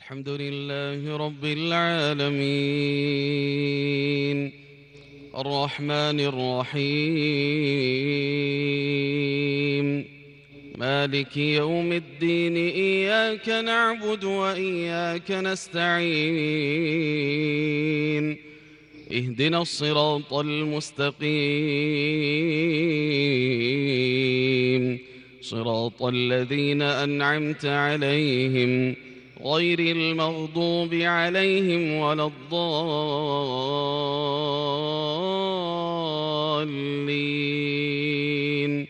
الحمد لله رب العالمين الرحمن الرحيم مالك يوم الدين إياك نعبد وإياك نستعين اهدنا الصراط المستقيم صراط الذين أنعمت عليهم غير المغضوب عليهم ولا الضالين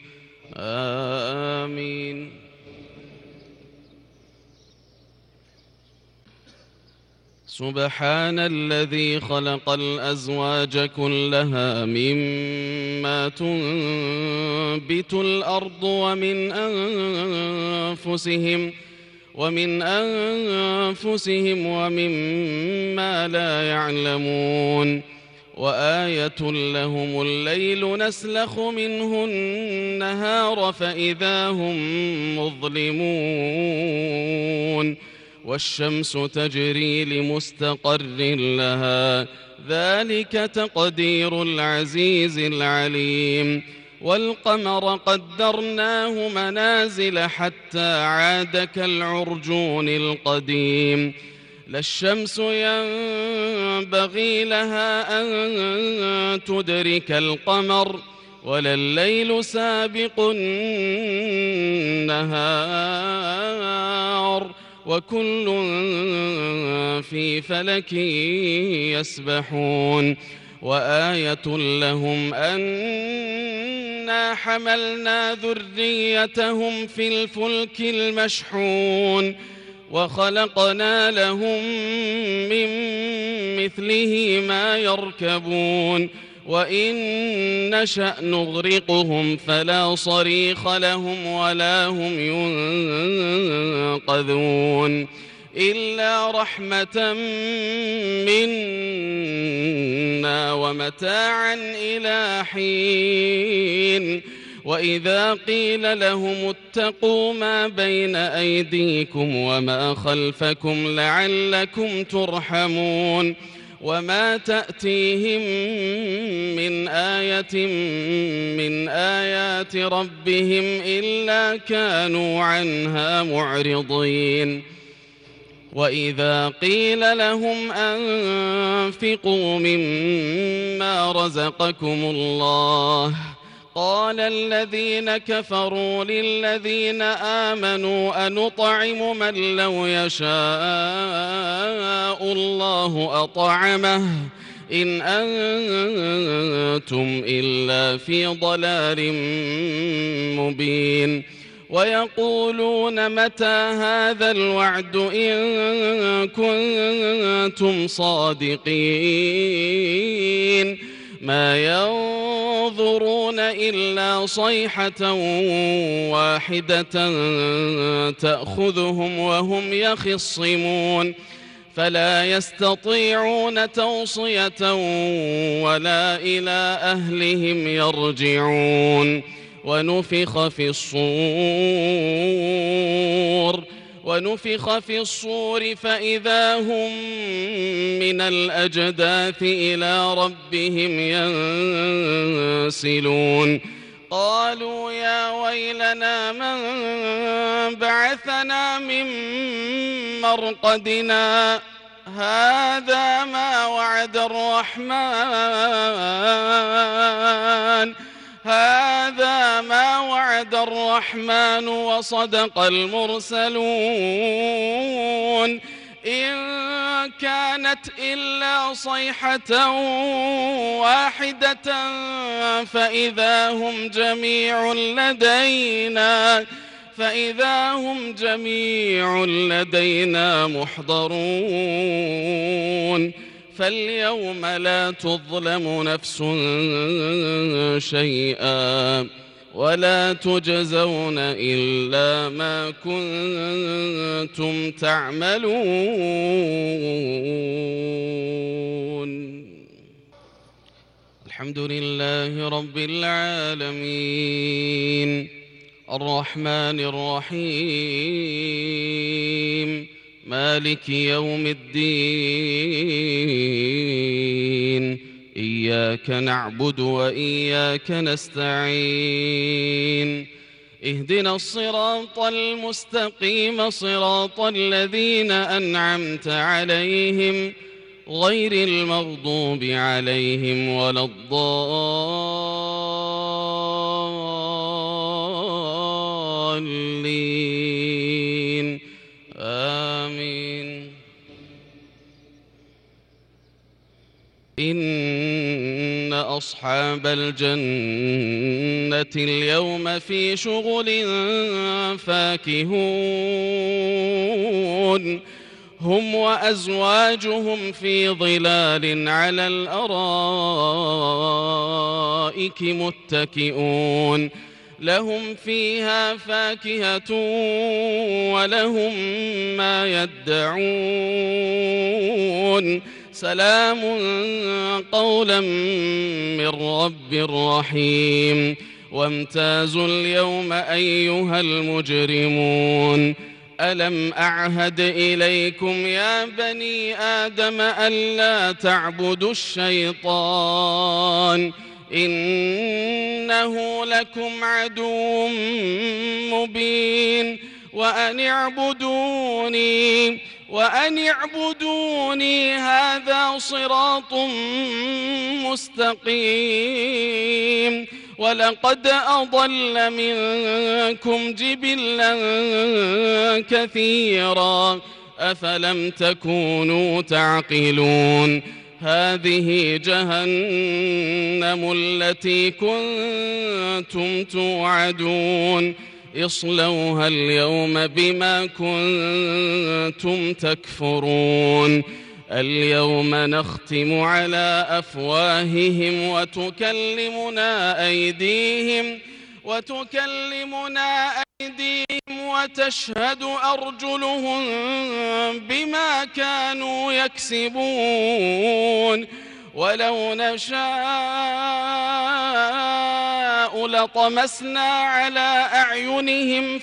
آمين. سبحان الذي خلق الأزواج كلها مما تنبت الأرض ومن أنفسهم ومما لا يعلمون وآية لهم الليل نسلخ منه النهار فإذا هم مظلمون والشمس تجري لمستقر لها ذلك تقدير العزيز العليم والقمر قدرناه منازل حتى عاد كالعرجون القديم لا الشمس ينبغي لها أن تدرك القمر ولا الليل سابق النهار وكل في فلك يسبحون وآية لهم أنا حملنا ذريتهم في الفلك المشحون وخلقنا لهم من مثله ما يركبون وإن نشأ نغرقهم فلا صريخ لهم ولا هم ينقذون إلا رحمة منا ومتاعا إلى حين وإذا قيل لهم اتقوا ما بين أيديكم وما خلفكم لعلكم ترحمون وما تأتيهم من آية من آيات ربهم إلا كانوا عنها معرضين وإذا قيل لهم أنفقوا مما رزقكم الله قال الذين كفروا للذين آمنوا أنطعم من لو يشاء الله أطعمه إن أنتم إلا في ضلال مبين ويقولون متى هذا الوعد إن كنتم صادقين ما ينظرون إلا صيحة واحدة تأخذهم وهم يخصمون فلا يستطيعون توصية ولا إلى أهلهم يرجعون ونفخ في الصور فإذا هم من الأجداث إلى ربهم ينسلون قالوا يا ويلنا من بعثنا من مرقدنا هذا ما وعد الرحمن وصدق المرسلون إن كانت إلا صيحة واحدة فإذا هم جميع لدينا محضرون فاليوم لا تظلم نفس شيئا ولا تجزون إلا ما كنتم تعملون. الحمد لله رب العالمين الرحمن الرحيم مالك يوم الدين إياك نعبد وإياك نستعين اهدنا الصراط المستقيم صراط الذين أنعمت عليهم غير المغضوب عليهم ولا الضالين آمين. إن أصحاب الجنة اليوم في شغل فاكهون هم وأزواجهم في ظلال على الأرائك متكئون لهم فيها فاكهة ولهم ما يدعون سلام قولا من رب رحيم. وامتازوا اليوم أيها المجرمون ألم أعهد إليكم يا بني آدم ألا تعبدوا الشيطان إنه لكم عدو مبين وأن اعبدوني هذا صراط مستقيم. ولقد أضل منكم جبلا كثيرا أفلم تكونوا تعقلون هذه جهنم التي كنتم توعدون اصلوها اليوم بما كنتم تكفرون. اليوم نختم على أفواههم وتكلمنا أيديهم وتشهد أرجلهم بما كانوا يكسبون. ولو نشاء لطمسنا على أعينهم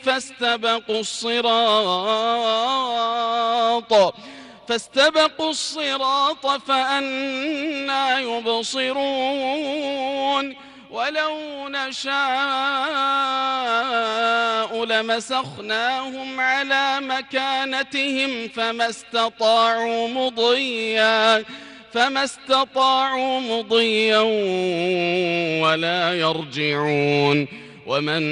فاستبقوا الصراط فأنى يبصرون. ولو نشاء لمسخناهم على مكانتهم فما استطاعوا مضيا ولا يرجعون. ومن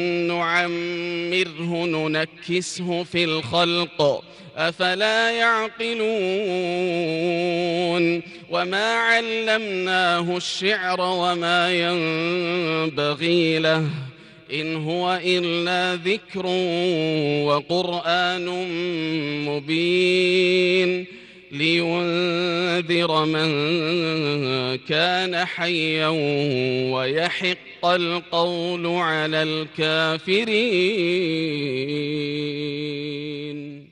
نعمره ننكسه في الخلق أفلا يعقلون. وما علمناه الشعر وما ينبغي له إن هو إلا ذكر وقرآن مبين لينذر من كان حيا ويحق القول على الكافرين.